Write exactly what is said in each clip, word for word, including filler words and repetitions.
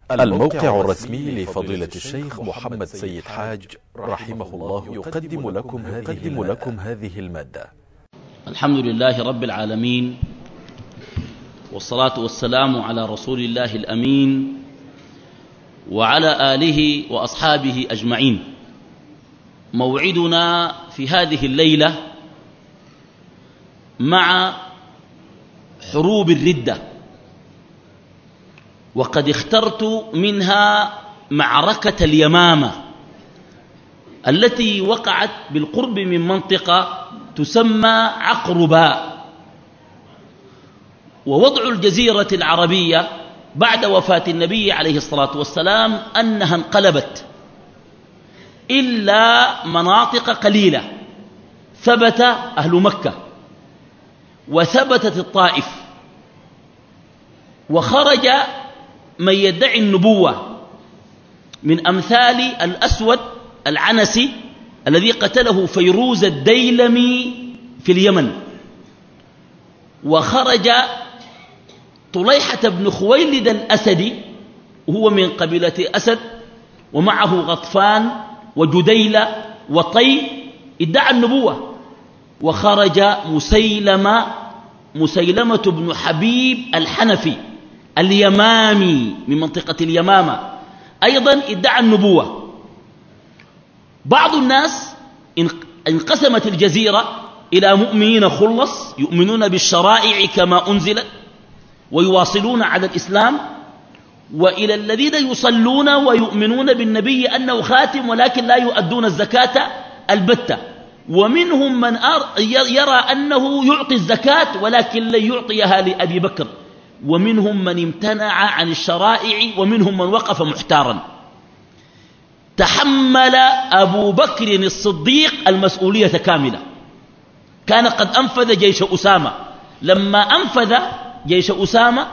الموقع الرسمي لفضيلة الشيخ محمد سيد حاج رحمه الله يقدم لكم هذه, لكم هذه المادة. الحمد لله رب العالمين، والصلاة والسلام على رسول الله الأمين وعلى آله وأصحابه أجمعين. موعدنا في هذه الليلة مع حروب الردة، وقد اخترت منها معركة اليمامة التي وقعت بالقرب من منطقة تسمى عقرباء. ووضع الجزيرة العربية بعد وفاة النبي عليه الصلاة والسلام أنها انقلبت إلا مناطق قليلة. ثبت أهل مكة وثبتت الطائف، وخرج من يدعي النبوة من أمثال الأسود العنسي الذي قتله فيروز الديلمي في اليمن، وخرج طليحة بن خويلد الأسدي وهو من قبيلة أسد، ومعه غطفان وجديلة وطي ادعى النبوة. وخرج مسيلمة مسيلمة بن حبيب الحنفي اليمامي من منطقة اليمامة أيضا ادعى النبوة. بعض الناس انقسمت الجزيرة إلى مؤمنين خلص يؤمنون بالشرائع كما أنزلت ويواصلون على الإسلام، وإلى الذين يصلون ويؤمنون بالنبي أنه خاتم ولكن لا يؤدون الزكاة البتة. ومنهم من يرى أنه يعطي الزكاة ولكن لن يعطيها لأبي بكر، ومنهم من امتنع عن الشرائع، ومنهم من وقف محتارا. تحمل أبو بكر الصديق المسؤولية كاملة. كان قد أنفذ جيش أسامة. لما أنفذ جيش أسامة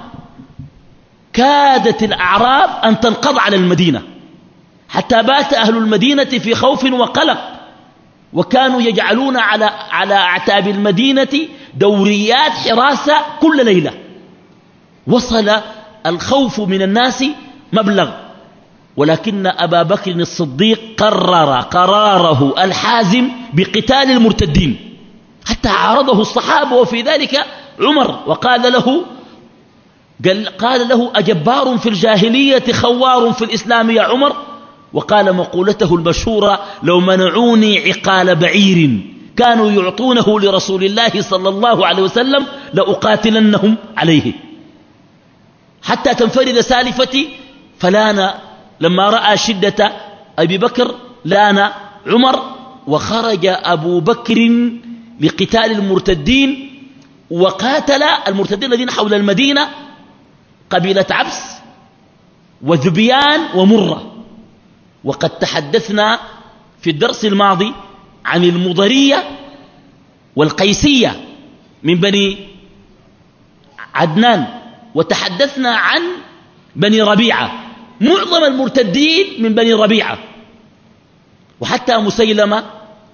كادت الأعراب أن تنقض على المدينة، حتى بات أهل المدينة في خوف وقلق، وكانوا يجعلون على على أعتاب المدينة دوريات حراسة كل ليلة. وصل الخوف من الناس مبلغ، ولكن أبا بكر الصديق قرر قراره الحازم بقتال المرتدين، حتى عارضه الصحابة وفي ذلك عمر، وقال له قال, قال له أجبار في الجاهلية خوار في الإسلام يا عمر. وقال مقولته المشهورة: لو منعوني عقال بعير كانوا يعطونه لرسول الله صلى الله عليه وسلم لأقاتلنهم عليه. حتى تنفرد سالفتي، فلان لما رأى شدة أبي بكر لان عمر، وخرج أبو بكر لقتال المرتدين، وقاتل المرتدين الذين حول المدينة قبيلة عبس وذبيان ومرة. وقد تحدثنا في الدرس الماضي عن المضرية والقيسية من بني عدنان، وتحدثنا عن بني ربيعة. معظم المرتدين من بني ربيعة، وحتى مسيلمة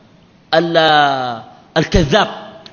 الكذاب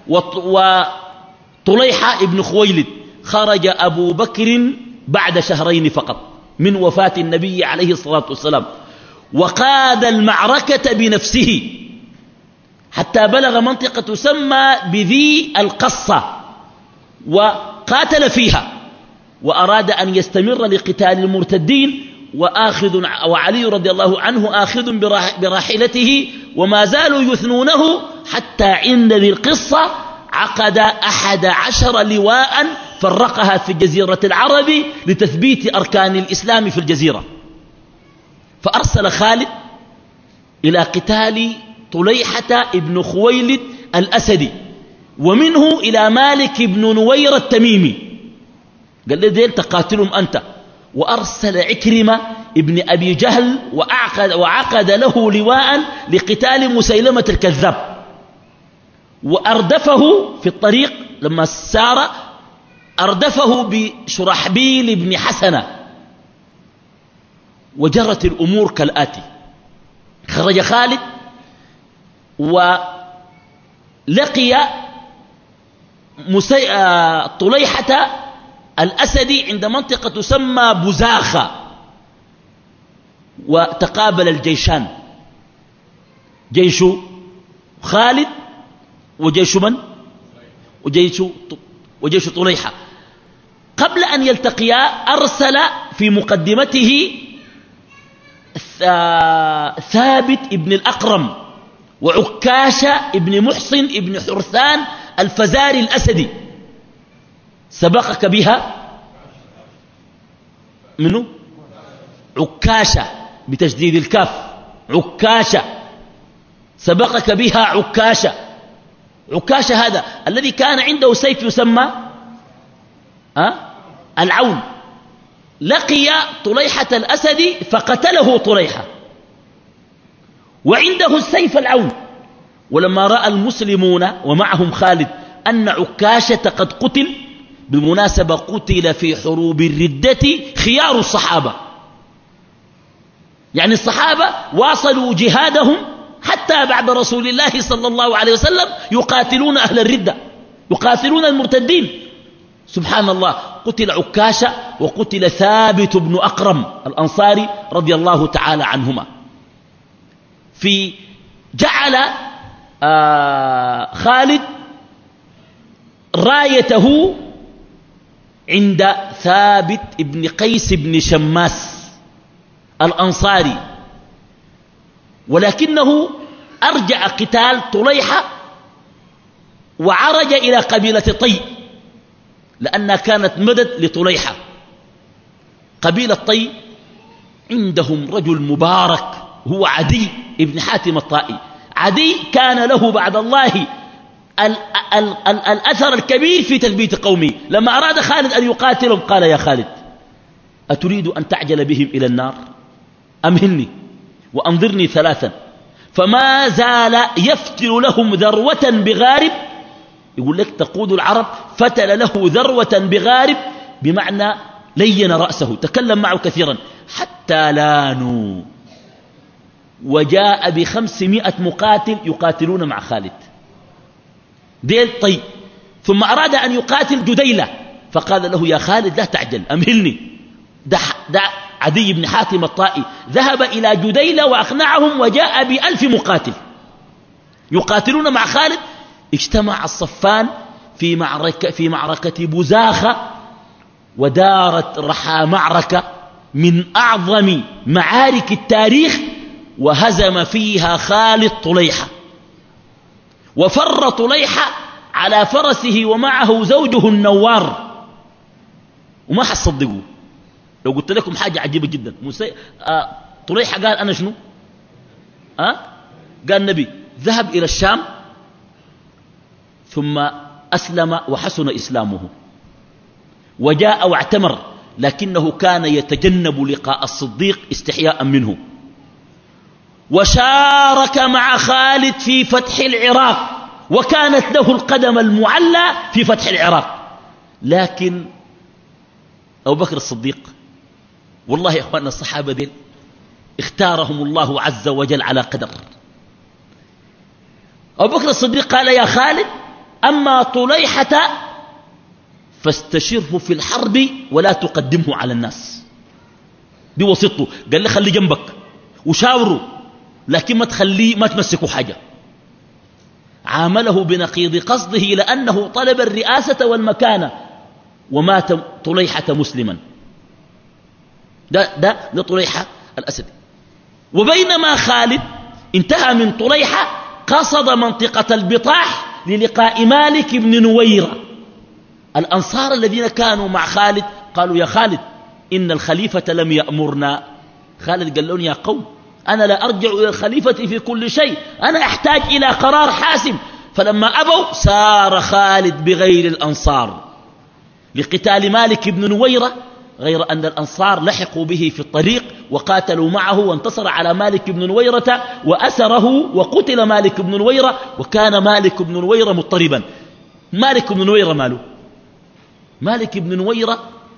وطليحة ابن خويلد. خرج أبو بكر بعد شهرين فقط من وفاة النبي عليه الصلاة والسلام، وقاد المعركة بنفسه حتى بلغ منطقة تسمى بذي القصة، وقاتل فيها، وأراد أن يستمر لقتال المرتدين. وآخذ وعلي رضي الله عنه آخذ براحلته، وما زالوا يثنونه حتى عند ذي القصة عقد أحد عشر لواء فرقها في جزيرة العرب لتثبيت أركان الإسلام في الجزيرة. فأرسل خالد إلى قتال طليحة ابن خويلد الأسدي، ومنه إلى مالك بن نوير التميمي، قال له ديل تقاتلهم أنت. وأرسل عكرمة ابن أبي جهل وعقد, وعقد له لواء لقتال مسيلمة الكذاب، وأردفه في الطريق لما سار أردفه بشرحبيل بن حسنة. وجرت الأمور كالآتي: خرج خالد ولقي مسي... طليحة الأسدي عند منطقة تسمى بزاخة وتقابل الجيشان، جيش خالد وجيش من؟ وجيش, وجيش طليحة. قبل أن يلتقيا أرسل في مقدمته ثابت ابن الأقرم وعكاشة ابن محصن ابن حرثان الفزاري الأسدي. سبقك بها منه؟ عكاشة بتشديد الكاف، عكاشة سبقك بها عكاشة. عكاشة هذا الذي كان عنده سيف يسمى أه؟ العون. لقي طليحة الأسدي فقتله طليحة وعنده السيف العون. ولما رأى المسلمون ومعهم خالد أن عكاشة قد قتل، بالمناسبة قتل في حروب الردة خيار الصحابة، يعني الصحابة واصلوا جهادهم حتى بعد رسول الله صلى الله عليه وسلم يقاتلون أهل الردة، يقاتلون المرتدين. سبحان الله، قتل عكاشة وقتل ثابت بن أقرم الأنصاري رضي الله تعالى عنهما. في جعل آه خالد رايته عند ثابت بن قيس بن شماس الأنصاري، ولكنه أرجع قتال طليحة وعرج إلى قبيلة طي، لأنها كانت مدد لطليحة. قبيلة طي عندهم رجل مبارك هو عدي ابن حاتم الطائي. عدي كان له بعد الله ال ال ال الأثر الكبير في تثبيت قومه. لما أراد خالد أن يقاتلهم قال: يا خالد، أتريد أن تعجل بهم إلى النار؟ أمهلني وأنظرني ثلاثا. فما زال يفتل لهم ذروة بغارب. يقول لك تقود العرب فتل له ذروة بغارب، بمعنى لين رأسه، تكلم معه كثيرا حتى لانوا، وجاء بخمسمائة مقاتل يقاتلون مع خالد ديل. طيب، ثم أراد أن يقاتل جديلة فقال له: يا خالد لا تعجل، أمهلني. ده, ده عدي بن حاتم الطائي ذهب إلى جديلة وأقنعهم وجاء بألف مقاتل يقاتلون مع خالد. اجتمع الصفان في معركة, في معركة بزاخة، ودارت رحى معركة من أعظم معارك التاريخ، وهزم فيها خالد طليحة، وفر طليحة على فرسه ومعه زوجه النوار. وما حتصدقوا لو قلت لكم حاجة عجيبة جدا. آه طليحة قال: أنا شنو؟ آه قال النبي ذهب إلى الشام ثم أسلم وحسن إسلامه وجاء واعتمر، لكنه كان يتجنب لقاء الصديق استحياء منه. وشارك مع خالد في فتح العراق، وكانت له القدم المعلى في فتح العراق. لكن أبو بكر الصديق، والله يا أخواننا الصحابة دين اختارهم الله عز وجل على قدر. أبو بكر الصديق قال: يا خالد، أما طليحة فاستشره في الحرب ولا تقدمه على الناس. بوسطه قال لي: خلي جنبك وشاوره، لكن ما تخليه ما تمسكوا حاجة. عامله بنقيض قصده لأنه طلب الرئاسة والمكانة، ومات طليحة مسلما. ده ده لطليحة الأسدي. وبينما خالد انتهى من طليحة قصد منطقة البطاح للقاء مالك بن نويرة. الأنصار الذين كانوا مع خالد قالوا: يا خالد، إن الخليفة لم يأمرنا. خالد قال لهم: يا قوم، أنا لا أرجع إلى الخليفة في كل شيء، أنا أحتاج إلى قرار حاسم. فلما أبوا سار خالد بغير الأنصار لقتال مالك بن نويرة، غير أن الأنصار لحقوا به في الطريق وقاتلوا معه، وانتصر على مالك بن نويرة وأسره، وقتل مالك بن نويرة. وكان مالك بن نويرة مضطربا. مالك بن نويرة ماله؟ مالك بن نويرة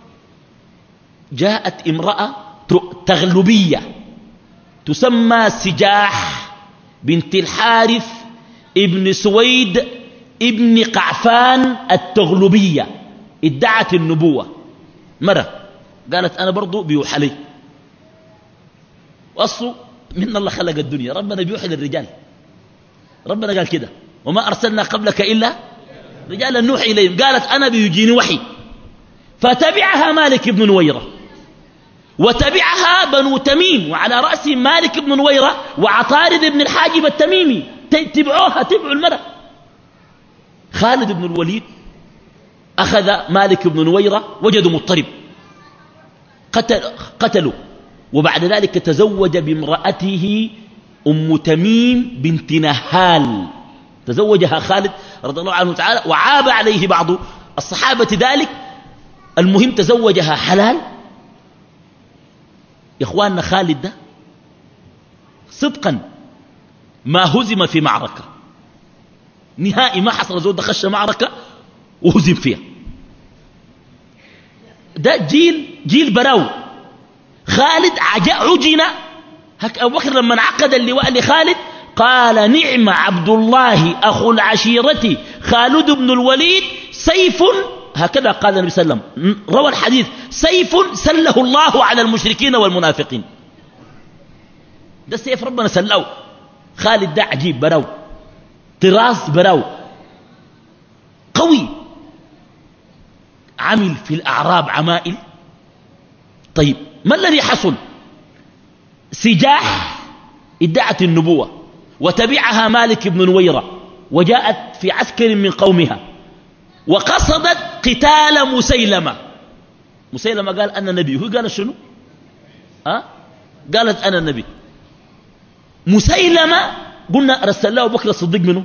جاءت امرأة تغلبية تسمى سجاح بنت الحارث ابن سويد ابن قعفان التغلبية، ادعت النبوة. مرة قالت: أنا برضو بيوحى لي. وأصله من الله خلق الدنيا، ربنا بيوحي للرجال، ربنا قال كده وما أرسلنا قبلك إلا رجالا نوحي إليهم. قالت أنا بيجيني وحي، فتبعها مالك بن نويرة وتبعها بنو تميم، وعلى رأسهم مالك بن نويرة وعطارد بن الحاجب التميمي، تبعوها تبعوا المرأة. خالد بن الوليد أخذ مالك بن نويرة، وجدوا مضطرب، قتل قتلوا، وبعد ذلك تزوج بامرأته أم تميم بنت نهال، تزوجها خالد رضي الله عنه تعالى، وعاب عليه بعض الصحابة ذلك. المهم تزوجها حلال. يا إخواننا خالد ده صدقا ما هزم في معركة نهائي، ما حصل زود خش معركة وهزم فيها. ده جيل جيل براو. خالد عجن. هك أبو بكر لما عقد اللواء لخالد قال نعم عبد الله أخو العشيرة خالد بن الوليد سيف، هكذا قال النبي صلى الله عليه وسلم، روى الحديث سيف سله الله على المشركين والمنافقين. ده السيف ربنا سلاه. خالد ده عجيب براو، طراز براو قوي، عمل في الأعراب عمائل. طيب ما الذي حصل؟ سجاح ادعت النبوة وتبعها مالك بن نويرة، وجاءت في عسكر من قومها وقصدت قتال مسيلمة. مسيلمة قال أنا نبي، هو قال شنو؟ أه؟ قالت أنا النبي. مسيلمة قلنا رسل الله بكر الصديق منه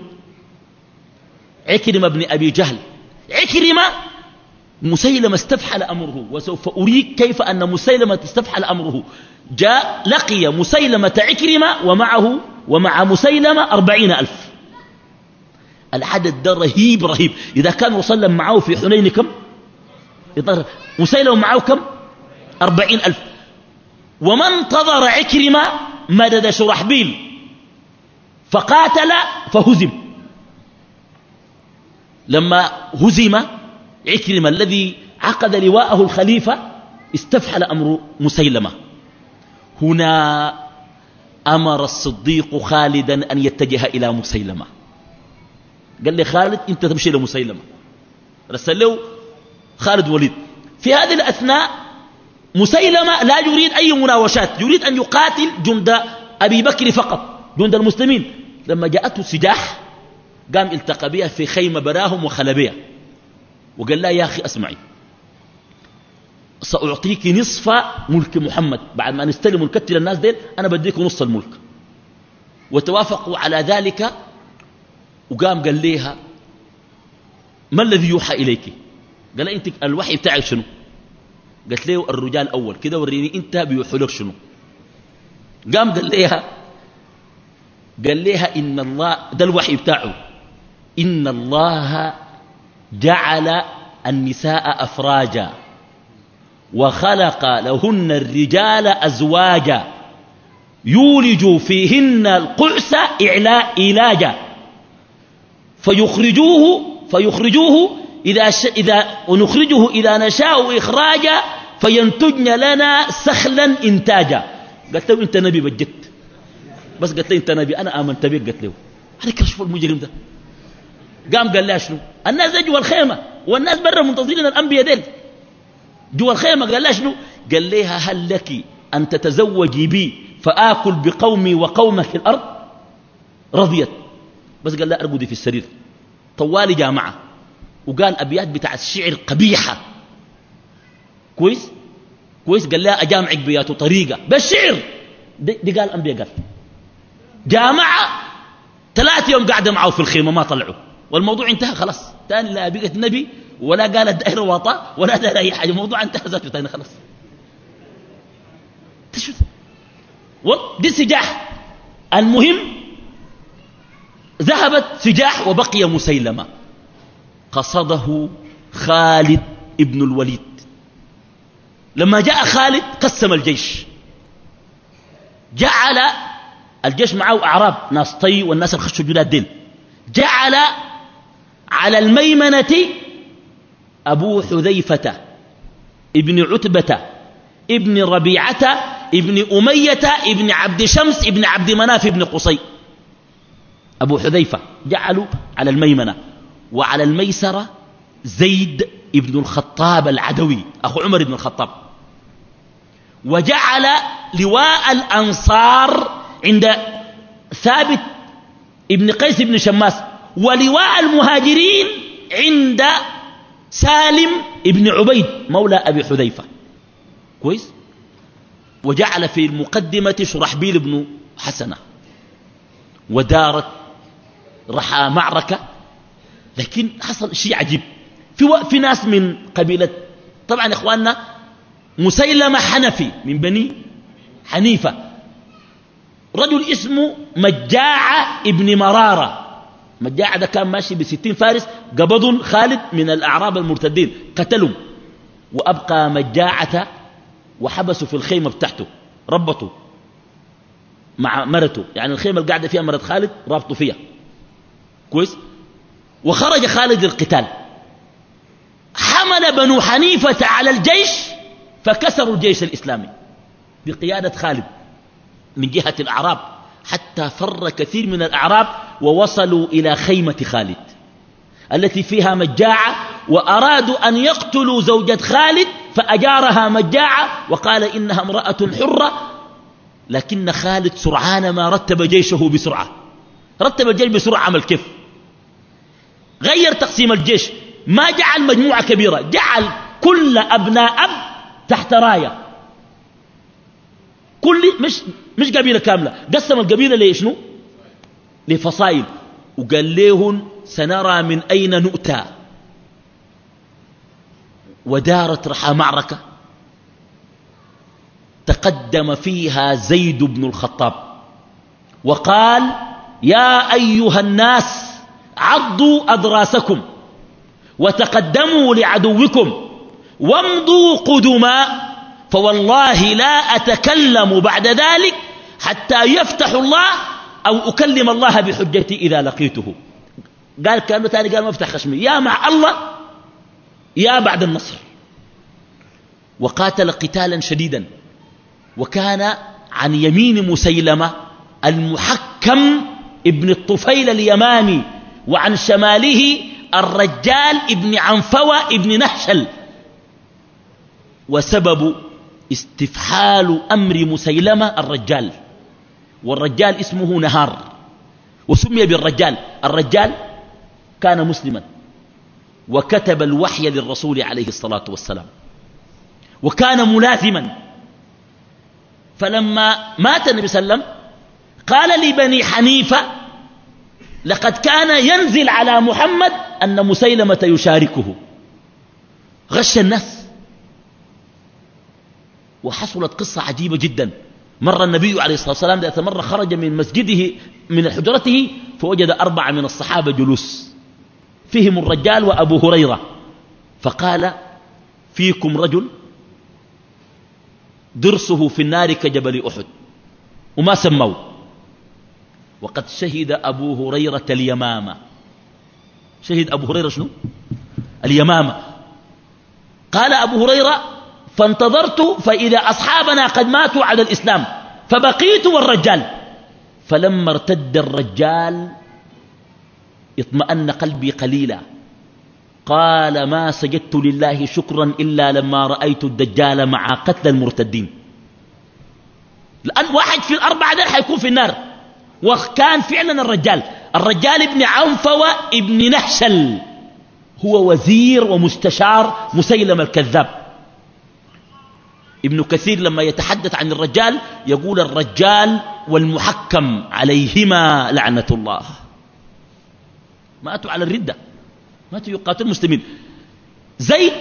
عكرمة بن أبي جهل. عكرمة مسيلمة استفحل أمره، وسوف أريك كيف أن مسيلمة استفحل أمره. جاء لقي مسيلمة عكرمة ومعه ومع مسيلمة أربعين ألف. العدد ده رهيب رهيب. إذا كان وصلنا معه في حنين كم؟ مسيلمة معه كم؟ أربعين ألف. وما انتظر عكرمة مدد شرحبيل فقاتل فهزم. لما هزم عكرمة الذي عقد لواءه الخليفة استفحل أمر مسيلمة. هنا أمر الصديق خالدا أن يتجه إلى مسيلمة. قال لي خالد أنت تمشي لمسيلمة، رسل له خالد وليد. في هذه الأثناء مسيلمة لا يريد أي مناوشات، يريد أن يقاتل جند أبي بكر فقط، جند المسلمين. لما جاءته سجاح قام التقى بها في خيمة براهم وخلبها، وقال لا يا أخي أسمعي، سأعطيك نصف ملك محمد بعد ما نستلم ونكتل الناس دين، أنا بديك نصف الملك. وتوافقوا على ذلك. وقام قال ليها ما الذي يوحى إليك؟ قال أنت الوحي بتاعك شنو؟ قالت له الرجال أول كده، وريني أنت بيوحوا لك شنو. قام قال ليها قال ليها إن الله ده الوحي بتاعه، إن الله جعل النساء أفراجا وخلق لهن الرجال أزواجا يولج فيهن القعس إعلاجا فيخرجوه فيخرجوه إذا, ش... إذا ونخرجه إذا نشاء إخراجا فينتجن لنا سخلا إنتاجا. قلت له أنت نبي بجت، بس قلت له أنت نبي أنا آمنت بك. قلت له هذا كشف المجرم ده. قام قال لها شنو؟ الناس جوا الخيمة والناس برا منتظرين الأنبياء ديل جوا الخيمة. قال لها شنو؟ قال لها هل لك أن تتزوجي بي فآكل بقومي وقومك في الأرض؟ رضيت، بس قال لا أرقدي في السرير. طوالي جامعة وقال أبيات بتاع الشعر قبيحة كويس كويس. قال لها أجامعك بياته طريقة بالشعر دي, دي قال أنبياء. قال جامعة ثلاث يوم قاعدة معه في الخيمة ما طلعوا، والموضوع انتهى خلاص. تاني لا بقت نبي ولا قالت دائرة وطا ولا دائرة أي حاجة، الموضوع انتهى ذاته تاني خلاص. تشوف دي سجاح. المهم ذهبت سجاح وبقي مسيلمة. قصده خالد ابن الوليد. لما جاء خالد قسم الجيش، جعل الجيش معه أعراب ناس طي والناس الخشوا جلاد دين. جعل على الميمنة أبو حذيفة ابن عتبة ابن ربيعة ابن أمية ابن عبد شمس ابن عبد مناف ابن قصي. أبو حذيفة جعلوا على الميمنة، وعلى الميسرة زيد ابن الخطاب العدوي أخو عمر بن الخطاب. وجعل لواء الأنصار عند ثابت ابن قيس بن شماس، ولواء المهاجرين عند سالم ابن عبيد مولى أبي حذيفة. كويس. وجعل في المقدمة شرحبيل بن حسنة. ودارت رحى معركة، لكن حصل شيء عجيب. في, في ناس من قبيلة، طبعا إخواننا مسيلمة حنفي من بني حنيفة، رجل اسمه مجاعة ابن مرارة. مجاعة ده كان ماشي بستين فارس، قبضوا خالد من الأعراب المرتدين قتلهم، وأبقى مجاعة وحبسوا في الخيمة بتاعته، ربطوا مع مرته، يعني الخيمة اللي قاعدة فيها مرت خالد رابطوا فيها. كويس. وخرج خالد للقتال، حمل بنو حنيفة على الجيش فكسروا الجيش الإسلامي بقيادة خالد من جهة الأعراب، حتى فر كثير من الأعراب ووصلوا إلى خيمة خالد التي فيها مجاعة، وأرادوا أن يقتلوا زوجة خالد فأجارها مجاعة وقال إنها امرأة حرة. لكن خالد سرعان ما رتب جيشه بسرعة، رتب الجيش بسرعة. عمل كيف؟ غير تقسيم الجيش، ما جعل مجموعة كبيرة، جعل كل أبناء أب تحت راية، كل مش مش قبيلة كاملة، قسم القبيلة ليشنو؟ لفصائل، وقال لهم سنرى من أين نؤتى. ودارت رحى معركة تقدم فيها زيد بن الخطاب وقال يا أيها الناس عضوا أضراسكم وتقدموا لعدوكم وامضوا قدما، فوالله لا أتكلم بعد ذلك حتى يفتح الله أو أكلم الله بحجتي إذا لقيته. قال كأنه تاني قال ما افتح خشمي، يا مع الله يا بعد النصر. وقاتل قتالا شديدا، وكان عن يمين مسيلمة المحكم ابن الطفيل اليماني، وعن شماله الرجال ابن عنفوة ابن نهشل. وسبب استفحال أمر مسيلمة الرجال، والرجال اسمه نهار، وسمي بالرجال. الرجال كان مسلما وكتب الوحي للرسول عليه الصلاة والسلام، وكان ملازما. فلما مات النبي صلى الله عليه وسلم قال لبني حنيفة لقد كان ينزل على محمد أن مسيلمة يشاركه، غش الناس. وحصلت قصة عجيبة جدا. مر النبي عليه الصلاة والسلام ذات مرة خرج من مسجده من حجرته فوجد أربعة من الصحابة جلوس، فيهم الرجال وأبو هريرة، فقال فيكم رجل درسه في النار كجبل أحد، وما سموه، وقد شهد أبو هريرة اليمامة. شهد أبو هريرة شنو؟ اليمامة. قال أبو هريرة فانتظرت فإذا أصحابنا قد ماتوا على الإسلام فبقيت والرجال، فلما ارتد الرجال اطمأن قلبي قليلا. قال ما سجدت لله شكرا إلا لما رأيت الدجال مع قتل المرتدين، لأن واحد في الأربعة دول حيكون في النار. وكان فعلا الرجال الرجال ابن عنفوة ابن نهشل هو وزير ومستشار مسيلم الكذاب. ابن كثير لما يتحدث عن الرجال يقول الرجال والمحكم عليهما لعنة الله، ماتوا على الردة، ماتوا يقاتلوا المسلمين. زيد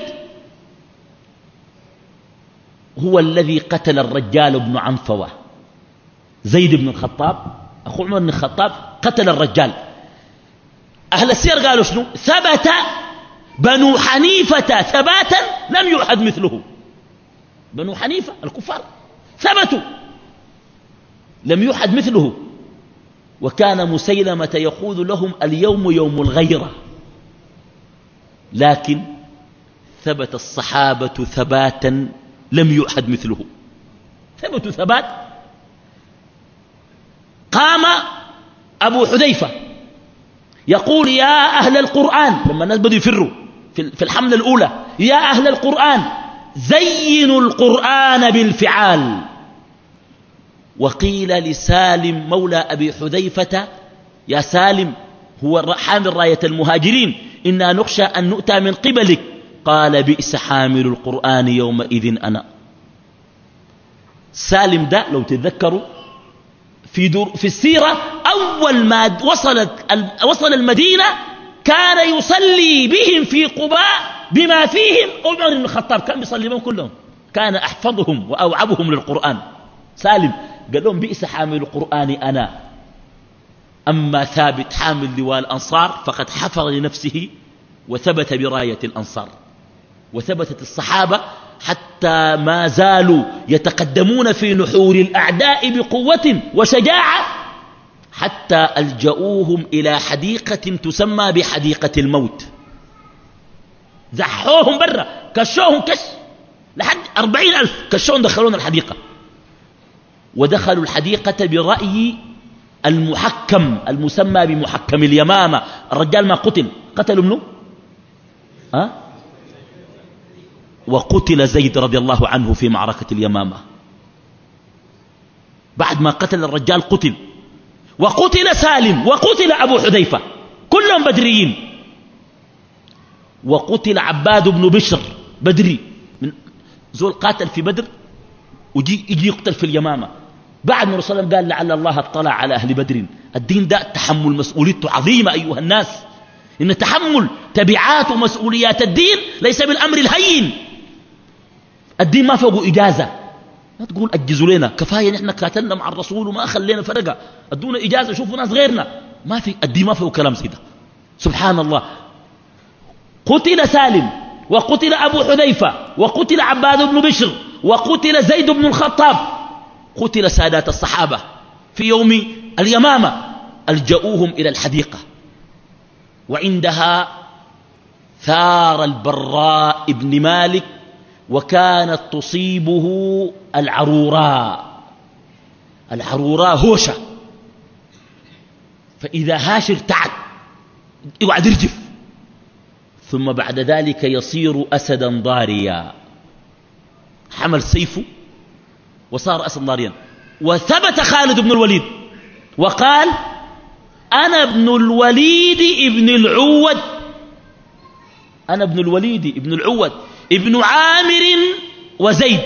هو الذي قتل الرجال بن عنفوة، زيد بن الخطاب أخو عمر بن الخطاب قتل الرجال. أهل السير قالوا شنو؟ ثبت بنو حنيفة ثباتا لم يعهد مثله. بنو حنيفة الكفار ثبتوا لم يعهد مثله. وكان مسيلمة يقول لهم اليوم يوم الغيرة، لكن ثبت الصحابة ثباتا لم يعهد مثله، ثبتوا ثبات. قام أبو حذيفة يقول يا أهل القرآن، لما الناس بدوا يفروا في الحملة الأولى، يا أهل القرآن زينوا القرآن بالفعال. وقيل لسالم مولى أبي حذيفة يا سالم، هو حامل راية المهاجرين، إنا نخشى أن نؤتى من قبلك. قال بئس حامل القرآن يومئذ أنا. سالم ده لو تتذكروا في, دور في السيرة، أول ما وصلت وصل المدينة كان يصلي بهم في قباء بما فيهم عمر بن الخطاب، كان بيصلي بهم كلهم، كان أحفظهم وأوعبهم للقرآن. سالم قال لهم بئس حامل القرآن أنا، أما ثابت حامل لواء الأنصار فقد حفظ لنفسه وثبت براية الأنصار. وثبتت الصحابة حتى ما زالوا يتقدمون في نحور الأعداء بقوة وشجاعة، حتى ألجأوهم إلى حديقة تسمى بحديقة الموت. زحوهم برا، كشوهم كش لحد أربعين ألف، كشوهم دخلون الحديقة. ودخلوا الحديقة برأي المحكم المسمى بمحكم اليمامة. الرجال ما قتل، قتلوا منه أه؟ وقتل زيد رضي الله عنه في معركة اليمامة. بعد ما قتل الرجال قتل، وقتل سالم، وقتل أبو حذيفة، كلهم بدريين. وقتل عباد بن بشر بدري، من زول قاتل في بدر ويجي يجي يقتل في اليمامة. بعد ما رسول الله قال لعل الله اطلع على أهل بدر. الدين ده تحمل مسؤوليته عظيمة أيها الناس، إن تحمل تبعات ومسؤوليات الدين ليس بالأمر الهين. الدين ما فوقه إجازة، ما تقول أجزوا لنا، كفاية نحن قاتلنا مع الرسول وما خلينا فرقة، أدونا إجازة شوفوا ناس غيرنا. ما في الدين ما فوق كلام سيدا. سبحان الله. قتل سالم، وقتل أبو حذيفة، وقتل عباد بن بشر، وقتل زيد بن الخطاب. قتل سادات الصحابة في يوم اليمامة. ألجأوهم إلى الحديقة، وعندها ثار البراء بن مالك، وكانت تصيبه العروراء. العروراء هوشة، فإذا هاش ارتعد يقعد يرجف، ثم بعد ذلك يصير أسدا ضاريا. حمل سيفه وصار أسد ضاريا. وثبت خالد بن الوليد وقال أنا ابن الوليد ابن العود، أنا ابن الوليد ابن العود ابن عامر وزيد.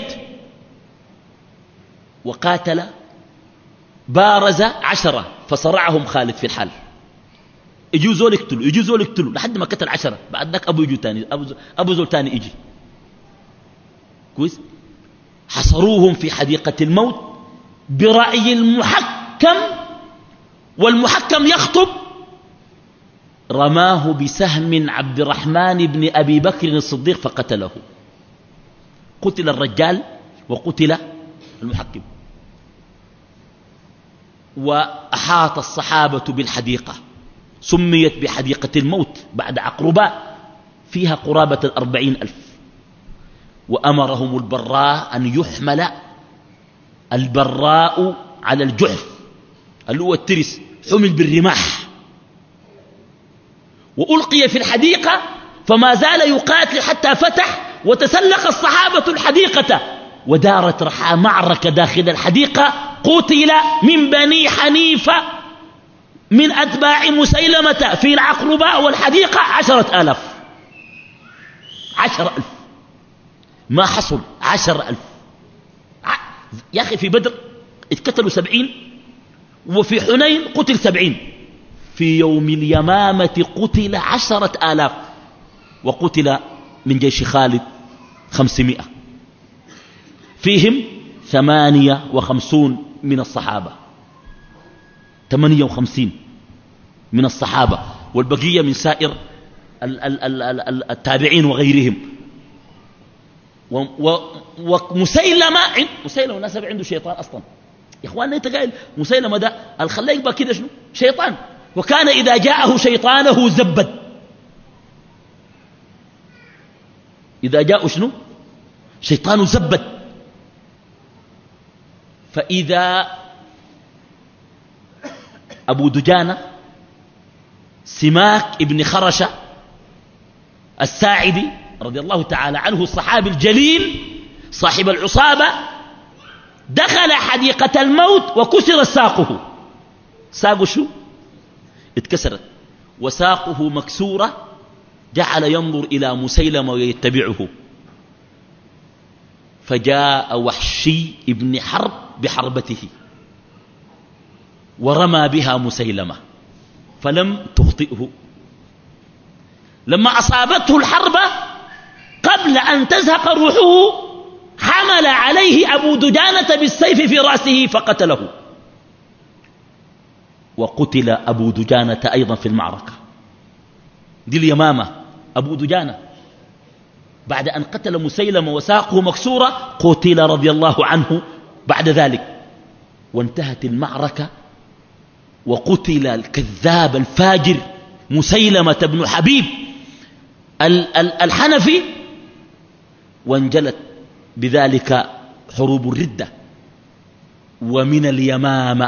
وقاتل بارز عشرة فصرعهم خالد في الحال. يجوا زول يقتلوا، يجوا زول يقتلوا لحد ما قتل عشرة. بعد ذاك أبو يجوا تاني، أبو, أبو زول تاني يجي. كويس. حصروهم في حديقة الموت برأي المحكم، والمحكم يخطب. رماه بسهم عبد الرحمن بن أبي بكر الصديق فقتله. قتل الرجال وقتل المحكم. وأحاط الصحابة بالحديقة، سميت بحديقة الموت بعد عقرباء، فيها قرابة الأربعين ألف. وأمرهم البراء أن يحمل البراء على الجحف اللي هو الترس، حمل بالرماح وألقي في الحديقة، فما زال يقاتل حتى فتح وتسلق الصحابة الحديقة، ودارت رحى معركة داخل الحديقة. قتل من بني حنيفة من أتباع مسيلمة في العقرباء والحديقة عشرة آلاف. عشر ألف ما حصل، عشر ألف. يا أخي في بدر اتقتلوا سبعين، وفي حنين قتل سبعين. في يوم اليمامة قتل عشرة آلاف، وقتل من جيش خالد خمسمائة، فيهم ثمانية وخمسون من الصحابة، ثمانية وخمسين من الصحابة، والبقية من سائر التابعين وغيرهم. ومسيلمة مسيلمة الناس عنده شيطان أصلا. يا إخواننا أنت قايل مسيلمة ده الخلاق يبقى كده شنو؟ شيطان. وكان إذا جاءه شيطانه زبد. إذا جاءه شنو؟ شيطانه زبد. فإذا أبو دجانة سماك ابن خرشة الساعدي رضي الله تعالى عنه الصحابي الجليل صاحب العصابة دخل حديقة الموت وكسر ساقه. ساقه شو؟ اتكسرت وساقه مكسورة. جعل ينظر إلى مسيلمة ويتبعه، فجاء وحشي ابن حرب بحربته ورمى بها مسيلمة فلم تخطئه. لما أصابته الحربة قبل أن تزهق روحه حمل عليه أبو دجانة بالسيف في رأسه فقتله، وقتل أبو دجانة أيضا في المعركة. دي اليمامة. أبو دجانة بعد أن قتل مسيلمة وساقه مكسورة قتل رضي الله عنه بعد ذلك، وانتهت المعركة وقتل الكذاب الفاجر مسيلمة بن حبيب الحنفي، وانجلت بذلك حروب الردة. ومن اليمامة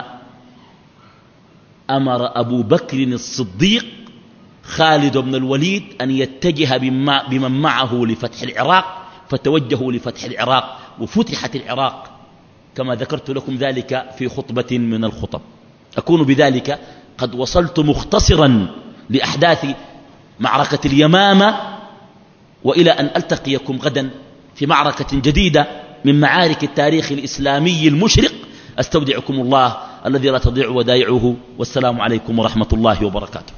أمر أبو بكر الصديق خالد بن الوليد أن يتجه بمن معه لفتح العراق، فتوجهوا لفتح العراق وفتحت العراق كما ذكرت لكم ذلك في خطبة من الخطب. أكون بذلك قد وصلت مختصرا لأحداث معركة اليمامة، وإلى أن ألتقيكم غدا في معركة جديدة من معارك التاريخ الإسلامي المشرق. أستودعكم الله الذي لا تضيع ودائعه، والسلام عليكم ورحمة الله وبركاته.